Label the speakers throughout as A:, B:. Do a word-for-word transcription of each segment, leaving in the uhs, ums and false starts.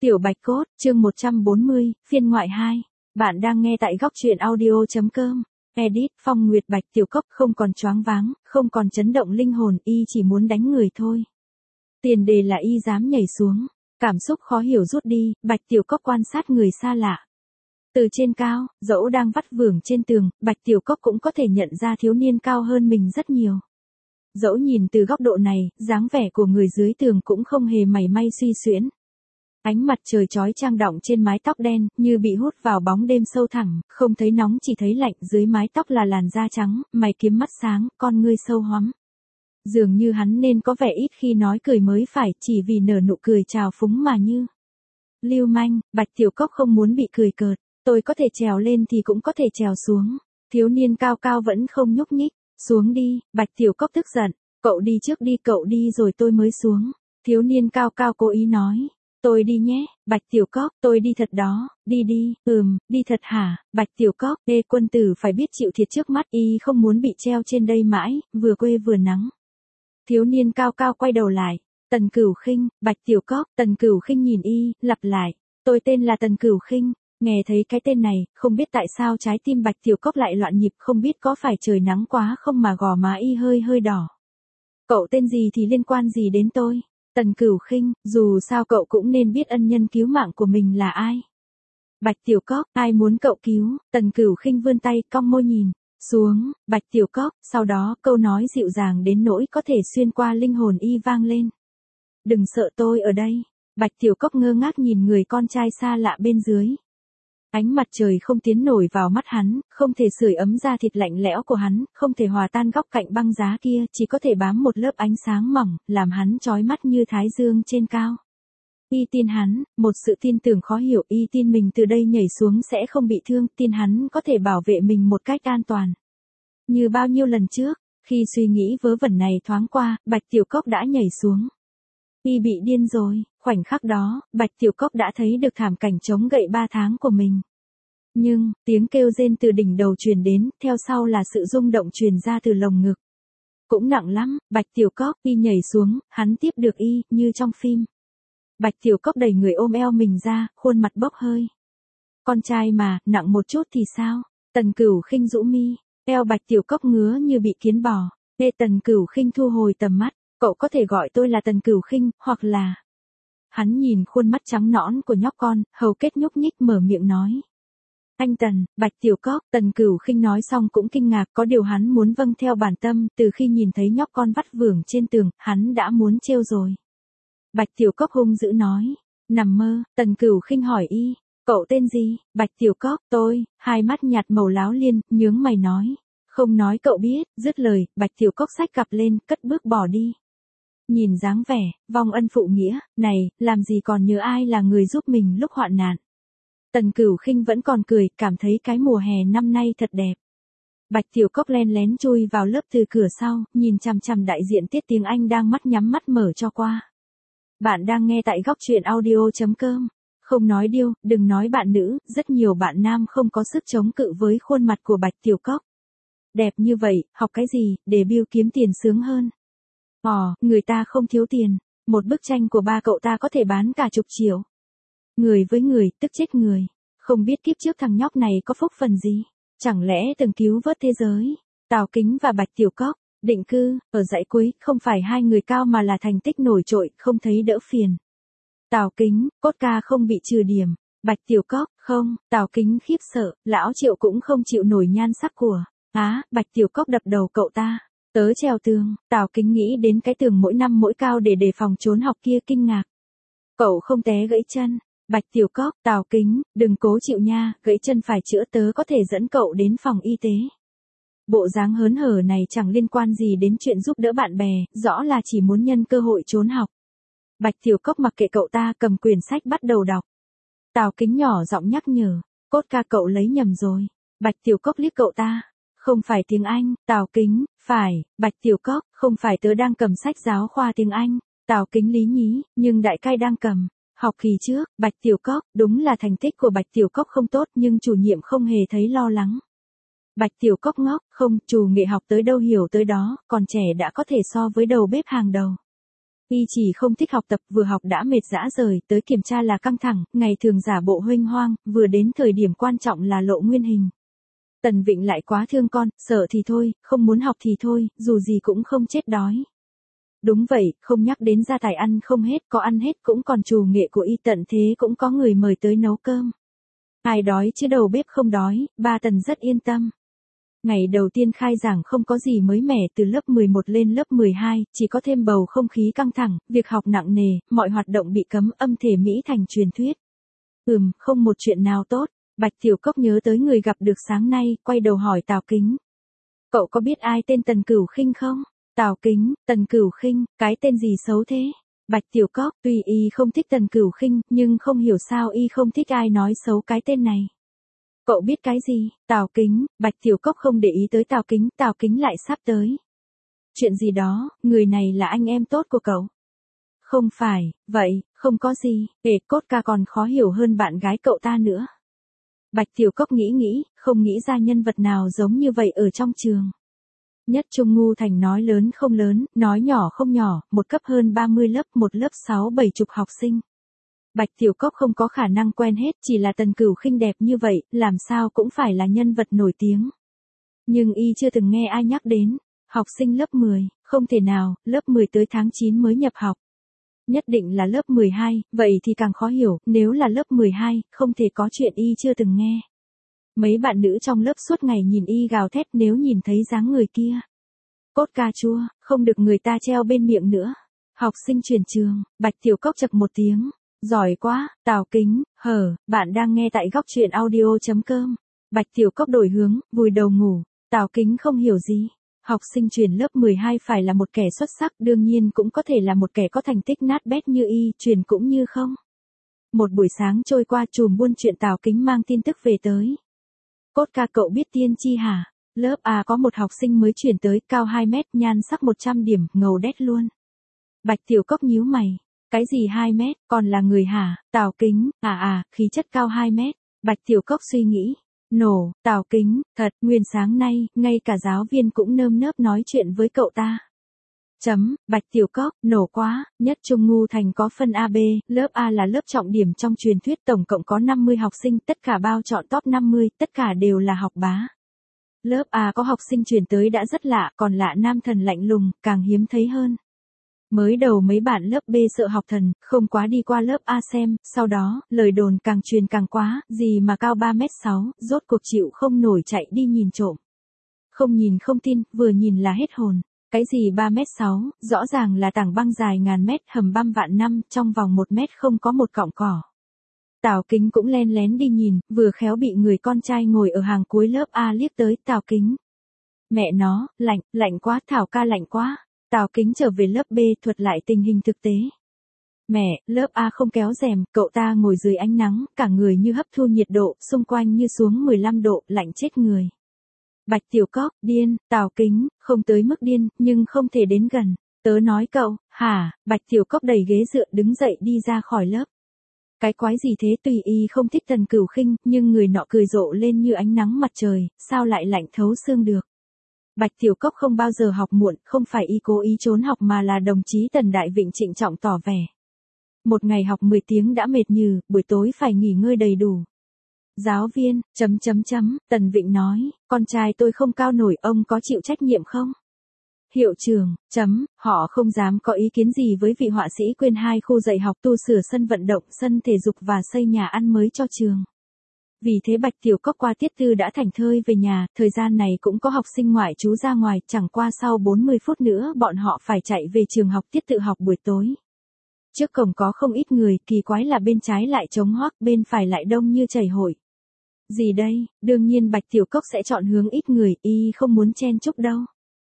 A: Tiểu Bạch Cốt, chương một trăm bốn mươi, phiên ngoại hai. Bạn đang nghe tại góc truyện audio.com. Edit, Phong Nguyệt Bạch Tiểu Cốc không còn choáng váng, không còn chấn động linh hồn, y chỉ muốn đánh người thôi. Tiền đề là y dám nhảy xuống. Cảm xúc khó hiểu rút đi, Bạch Tiểu Cốc quan sát người xa lạ. Từ trên cao, dẫu đang vắt vưởng trên tường, Bạch Tiểu Cốc cũng có thể nhận ra thiếu niên cao hơn mình rất nhiều. Dẫu nhìn từ góc độ này, dáng vẻ của người dưới tường cũng không hề mảy may suy xuyễn. Ánh mặt trời chói chang đọng trên mái tóc đen, như bị hút vào bóng đêm sâu thẳm, không thấy nóng chỉ thấy lạnh, dưới mái tóc là làn da trắng, mày kiếm mắt sáng, con ngươi sâu hoắm. Dường như hắn nên có vẻ ít khi nói cười mới phải, chỉ vì nở nụ cười trào phúng mà như. Lưu manh, Bạch Tiểu Cốc không muốn bị cười cợt, tôi có thể trèo lên thì cũng có thể trèo xuống. Thiếu niên cao cao vẫn không nhúc nhích, xuống đi, Bạch Tiểu Cốc tức giận, cậu đi trước đi, cậu đi rồi tôi mới xuống. Thiếu niên cao cao cố ý nói. Tôi đi nhé, Bạch Tiểu Cốc, tôi đi thật đó, đi đi, ừm, đi thật hả, Bạch Tiểu Cốc, ê quân tử phải biết chịu thiệt trước mắt, y không muốn bị treo trên đây mãi, vừa quê vừa nắng. Thiếu niên cao cao quay đầu lại, Tần Cửu Khinh, Bạch Tiểu Cốc, Tần Cửu Khinh nhìn y, lặp lại, tôi tên là Tần Cửu Khinh. Nghe thấy cái tên này, không biết tại sao trái tim Bạch Tiểu Cốc lại loạn nhịp, không biết có phải trời nắng quá không mà gò má y hơi hơi đỏ. Cậu tên gì thì liên quan gì đến tôi? Tần Cửu Khinh, dù sao cậu cũng nên biết ân nhân cứu mạng của mình là ai. Bạch Tiểu Cốc, ai muốn cậu cứu? Tần Cửu Khinh vươn tay, cong môi nhìn xuống, Bạch Tiểu Cốc, sau đó câu nói dịu dàng đến nỗi có thể xuyên qua linh hồn y vang lên. Đừng sợ, tôi ở đây. Bạch Tiểu Cốc ngơ ngác nhìn người con trai xa lạ bên dưới. Ánh mặt trời không tiến nổi vào mắt hắn, không thể sưởi ấm da thịt lạnh lẽo của hắn, không thể hòa tan góc cạnh băng giá kia, chỉ có thể bám một lớp ánh sáng mỏng, làm hắn chói mắt như thái dương trên cao. Y tin hắn, một sự tin tưởng khó hiểu, y tin mình từ đây nhảy xuống sẽ không bị thương, tin hắn có thể bảo vệ mình một cách an toàn. Như bao nhiêu lần trước, khi suy nghĩ vớ vẩn này thoáng qua, Bạch Tiểu Cốc đã nhảy xuống. Y bị điên rồi, khoảnh khắc đó, Bạch Tiểu Cốc đã thấy được thảm cảnh chống gậy ba tháng của mình. Nhưng, tiếng kêu rên từ đỉnh đầu truyền đến, theo sau là sự rung động truyền ra từ lồng ngực. Cũng nặng lắm, Bạch Tiểu Cốc, y nhảy xuống, hắn tiếp được y, như trong phim. Bạch Tiểu Cốc đẩy người ôm eo mình ra, khuôn mặt bốc hơi. Con trai mà, nặng một chút thì sao? Tần Cửu Khinh rũ mi, eo Bạch Tiểu Cốc ngứa như bị kiến bò. Ê Tần Cửu Khinh thu hồi tầm mắt. Cậu có thể gọi tôi là Tần Cửu Khinh, hoặc là... Hắn nhìn khuôn mắt trắng nõn của nhóc con, hầu kết nhúc nhích mở miệng nói. Anh Tần, Bạch Tiểu Cốc, Tần Cửu Khinh nói xong cũng kinh ngạc, có điều hắn muốn vâng theo bản tâm, từ khi nhìn thấy nhóc con vắt vưởng trên tường, hắn đã muốn trêu rồi. Bạch Tiểu Cốc hung dữ nói. Nằm mơ, Tần Cửu Khinh hỏi y, cậu tên gì? Bạch Tiểu Cốc, tôi, hai mắt nhạt màu láo liên, nhướng mày nói. Không nói cậu biết, dứt lời, Bạch Tiểu Cốc xách cặp lên, cất bước bỏ đi. Nhìn dáng vẻ, vong ân phụ nghĩa, này, làm gì còn nhớ ai là người giúp mình lúc hoạn nạn. Tần Cửu Khinh vẫn còn cười, cảm thấy cái mùa hè năm nay thật đẹp. Bạch Tiểu Cốc len lén chui vào lớp từ cửa sau, nhìn chằm chằm đại diện Tiết Tiếng Anh đang mắt nhắm mắt mở cho qua. Bạn đang nghe tại góc truyện audio.com. Không nói điêu, đừng nói bạn nữ, rất nhiều bạn nam không có sức chống cự với khuôn mặt của Bạch Tiểu Cốc. Đẹp như vậy, học cái gì, để debut kiếm tiền sướng hơn. Ồ, người ta không thiếu tiền, một bức tranh của ba cậu ta có thể bán cả chục triệu. Người với người, tức chết người. Không biết kiếp trước thằng nhóc này có phúc phần gì, chẳng lẽ từng cứu vớt thế giới. Tào Kính và Bạch Tiểu Cốc, định cư, ở dãy cuối, không phải hai người cao mà là thành tích nổi trội, không thấy đỡ phiền. Tào Kính, cốt ca không bị trừ điểm. Bạch Tiểu Cốc, không, Tào Kính khiếp sợ, lão Triệu cũng không chịu nổi nhan sắc của. Á, Bạch Tiểu Cốc đập đầu cậu ta. Tớ trèo tường, Tào Kính nghĩ đến cái tường mỗi năm mỗi cao để đề phòng trốn học kia kinh ngạc. Cậu không té gãy chân. Bạch Tiểu Cốc, Tào Kính, đừng cố chịu nha, gãy chân phải chữa, tớ có thể dẫn cậu đến phòng y tế. Bộ dáng hớn hở này chẳng liên quan gì đến chuyện giúp đỡ bạn bè, rõ là chỉ muốn nhân cơ hội trốn học. Bạch Tiểu Cốc mặc kệ cậu ta, cầm quyển sách bắt đầu đọc. Tào Kính nhỏ giọng nhắc nhở, cốt ca cậu lấy nhầm rồi. Bạch Tiểu Cốc liếc cậu ta. Không phải tiếng Anh, Tào Kính, phải, Bạch Tiểu Cốc, không phải tớ đang cầm sách giáo khoa tiếng Anh. Tào Kính lý nhí, nhưng đại cai đang cầm. Học kỳ trước, Bạch Tiểu Cốc, đúng là thành tích của Bạch Tiểu Cốc không tốt nhưng chủ nhiệm không hề thấy lo lắng. Bạch Tiểu Cốc ngốc, không, chủ nghệ học tới đâu hiểu tới đó, còn trẻ đã có thể so với đầu bếp hàng đầu. Y chỉ không thích học tập, vừa học đã mệt rã rời, tới kiểm tra là căng thẳng, ngày thường giả bộ huênh hoang, vừa đến thời điểm quan trọng là lộ nguyên hình. Tần Vịnh lại quá thương con, sợ thì thôi, không muốn học thì thôi, dù gì cũng không chết đói. Đúng vậy, không nhắc đến gia tài ăn không hết, có ăn hết cũng còn trù nghệ của y, tận thế cũng có người mời tới nấu cơm. Ai đói chứ đầu bếp không đói, ba Tần rất yên tâm. Ngày đầu tiên khai giảng không có gì mới mẻ, từ lớp mười một lên lớp mười hai, chỉ có thêm bầu không khí căng thẳng, việc học nặng nề, mọi hoạt động bị cấm, âm thể Mỹ thành truyền thuyết. Ừm, không một chuyện nào tốt. Bạch Tiểu Cốc nhớ tới người gặp được sáng nay, quay đầu hỏi Tào Kính. Cậu có biết ai tên Tần Cửu Khinh không? Tào Kính, Tần Cửu Khinh, cái tên gì xấu thế? Bạch Tiểu Cốc, tuy y không thích Tần Cửu Khinh, nhưng không hiểu sao y không thích ai nói xấu cái tên này. Cậu biết cái gì? Tào Kính, Bạch Tiểu Cốc không để ý tới Tào Kính, Tào Kính lại sắp tới. Chuyện gì đó, người này là anh em tốt của cậu. Không phải, vậy, không có gì, ệ cốt ca còn khó hiểu hơn bạn gái cậu ta nữa. Bạch Tiểu Cốc nghĩ nghĩ, không nghĩ ra nhân vật nào giống như vậy ở trong trường. Nhất Trung Ngu Thành nói lớn không lớn, nói nhỏ không nhỏ, một cấp hơn ba mươi lớp, một lớp sáu bảy chục học sinh. Bạch Tiểu Cốc không có khả năng quen hết, chỉ là Tần Cửu Khinh đẹp như vậy, làm sao cũng phải là nhân vật nổi tiếng. Nhưng y chưa từng nghe ai nhắc đến. Học sinh lớp mười, không thể nào, lớp mười tới tháng chín mới nhập học. Nhất định là lớp mười hai, vậy thì càng khó hiểu, nếu là lớp mười hai, không thể có chuyện y chưa từng nghe. Mấy bạn nữ trong lớp suốt ngày nhìn y gào thét nếu nhìn thấy dáng người kia. Cốt ca chua, không được người ta treo bên miệng nữa. Học sinh chuyển trường, Bạch Tiểu Cốc chậc một tiếng. Giỏi quá, Tào Kính, hờ, bạn đang nghe tại góc truyện audio chấm com. Bạch Tiểu Cốc đổi hướng, vùi đầu ngủ. Tào Kính không hiểu gì. Học sinh chuyển lớp mười hai phải là một kẻ xuất sắc, đương nhiên cũng có thể là một kẻ có thành tích nát bét như y, chuyển cũng như không. Một buổi sáng trôi qua, chùm buôn chuyện Tào Kính mang tin tức về tới. Cốt ca, cậu biết Tiên Chi hả? Lớp A có một học sinh mới chuyển tới, cao hai mét, nhan sắc một trăm điểm, ngầu đét luôn. Bạch Tiểu Cốc nhíu mày. Cái gì hai mét, còn là người hả? Tào Kính, à à, khí chất cao hai mét. Bạch Tiểu Cốc suy nghĩ. Nổ, Tào Kính, thật, nguyên sáng nay, ngay cả giáo viên cũng nơm nớp nói chuyện với cậu ta. Chấm, Bạch Tiểu Cốc, nổ quá, Nhất Trung Ngu Thành có phân A B, lớp A là lớp trọng điểm trong truyền thuyết, tổng cộng có năm mươi học sinh, tất cả bao chọn top năm mươi, tất cả đều là học bá. Lớp A có học sinh chuyển tới đã rất lạ, còn lạ nam thần lạnh lùng, càng hiếm thấy hơn. Mới đầu mấy bạn lớp B sợ học thần, không quá đi qua lớp A xem, sau đó, lời đồn càng truyền càng quá, gì mà cao ba mét sáu, rốt cuộc chịu không nổi chạy đi nhìn trộm. Không nhìn không tin, vừa nhìn là hết hồn. Cái gì ba mét sáu, rõ ràng là tảng băng dài ngàn mét, hầm băm vạn năm, trong vòng một mét không có một cọng cỏ. Tào Kính cũng len lén đi nhìn, vừa khéo bị người con trai ngồi ở hàng cuối lớp A liếc tới. Tào Kính. Mẹ nó, lạnh, lạnh quá, Thảo ca lạnh quá. Tào Kính trở về lớp B thuật lại tình hình thực tế. Mẹ, lớp A không kéo rèm, cậu ta ngồi dưới ánh nắng, cả người như hấp thu nhiệt độ, xung quanh như xuống mười lăm độ, lạnh chết người. Bạch Tiểu Cốc, điên, Tào Kính, không tới mức điên, nhưng không thể đến gần. Tớ nói cậu, hả? Bạch Tiểu Cốc đẩy ghế dựa đứng dậy đi ra khỏi lớp. Cái quái gì thế, tùy y không thích Tần Cửu Khinh, nhưng người nọ cười rộ lên như ánh nắng mặt trời, sao lại lạnh thấu xương được. Bạch Tiểu Cốc không bao giờ học muộn, không phải y cố ý trốn học mà là đồng chí Tần Đại Vịnh trịnh trọng tỏ vẻ. Một ngày học mười tiếng đã mệt nhừ, buổi tối phải nghỉ ngơi đầy đủ. Giáo viên, chấm chấm chấm, Tần Vịnh nói, con trai tôi không cao nổi, ông có chịu trách nhiệm không? Hiệu trưởng, chấm, họ không dám có ý kiến gì với vị họa sĩ quên hai khu dạy học, tu sửa sân vận động, sân thể dục và xây nhà ăn mới cho trường. Vì thế Bạch Tiểu Cốc qua tiết tư đã thảnh thơi về nhà, thời gian này cũng có học sinh ngoại trú ra ngoài, chẳng qua sau bốn mươi phút nữa bọn họ phải chạy về trường học tiết tự học buổi tối. Trước cổng có không ít người, kỳ quái là bên trái lại trống hoác, bên phải lại đông như chảy hội. Gì đây, đương nhiên Bạch Tiểu Cốc sẽ chọn hướng ít người, y không muốn chen chúc đâu.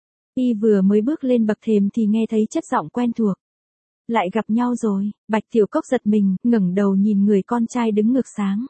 A: Y vừa mới bước lên bậc thềm thì nghe thấy chất giọng quen thuộc. Lại gặp nhau rồi, Bạch Tiểu Cốc giật mình, ngẩng đầu nhìn người con trai đứng ngược sáng.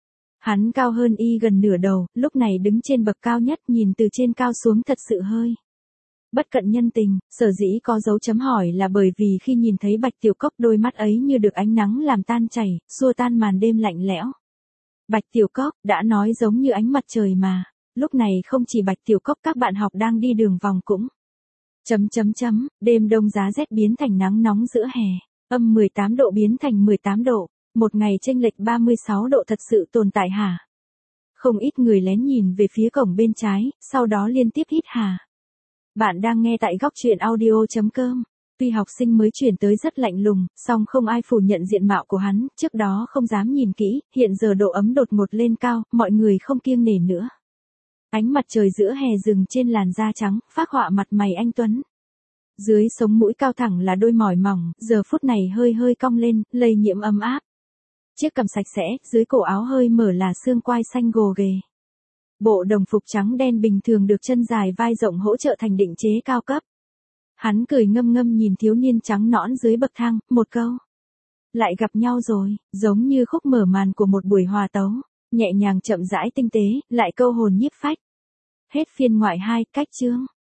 A: Hắn cao hơn y gần nửa đầu, lúc này đứng trên bậc cao nhất, nhìn từ trên cao xuống thật sự hơi bất cận nhân tình. Sở dĩ có dấu chấm hỏi là bởi vì khi nhìn thấy Bạch Tiểu Cốc, đôi mắt ấy như được ánh nắng làm tan chảy, xua tan màn đêm lạnh lẽo. Bạch Tiểu Cốc, đã nói giống như ánh mặt trời mà. Lúc này không chỉ Bạch Tiểu Cốc, các bạn học đang đi đường vòng cũng Chấm chấm chấm, đêm đông giá rét biến thành nắng nóng giữa hè. Âm mười tám độ biến thành mười tám độ. Một ngày chênh lệch ba mươi sáu độ thật sự tồn tại hả? Không ít người lén nhìn về phía cổng bên trái, sau đó liên tiếp hít hà. Bạn đang nghe tại góc truyện audio.com. Tuy học sinh mới chuyển tới rất lạnh lùng, song không ai phủ nhận diện mạo của hắn, trước đó không dám nhìn kỹ, hiện giờ độ ấm đột ngột lên cao, mọi người không kiêng nể nữa. Ánh mặt trời giữa hè rừng trên làn da trắng, phác họa mặt mày anh tuấn. Dưới sống mũi cao thẳng là đôi mỏi mỏng, giờ phút này hơi hơi cong lên, lây nhiễm ấm áp. Chiếc cằm sạch sẽ, dưới cổ áo hơi mở là xương quai xanh gồ ghề. Bộ đồng phục trắng đen bình thường được chân dài vai rộng hỗ trợ thành định chế cao cấp. Hắn cười ngâm ngâm nhìn thiếu niên trắng nõn dưới bậc thang, một câu. Lại gặp nhau rồi, giống như khúc mở màn của một buổi hòa tấu, nhẹ nhàng chậm rãi tinh tế, lại câu hồn nhiếp phách. Hết phiên ngoại hai, cách chương.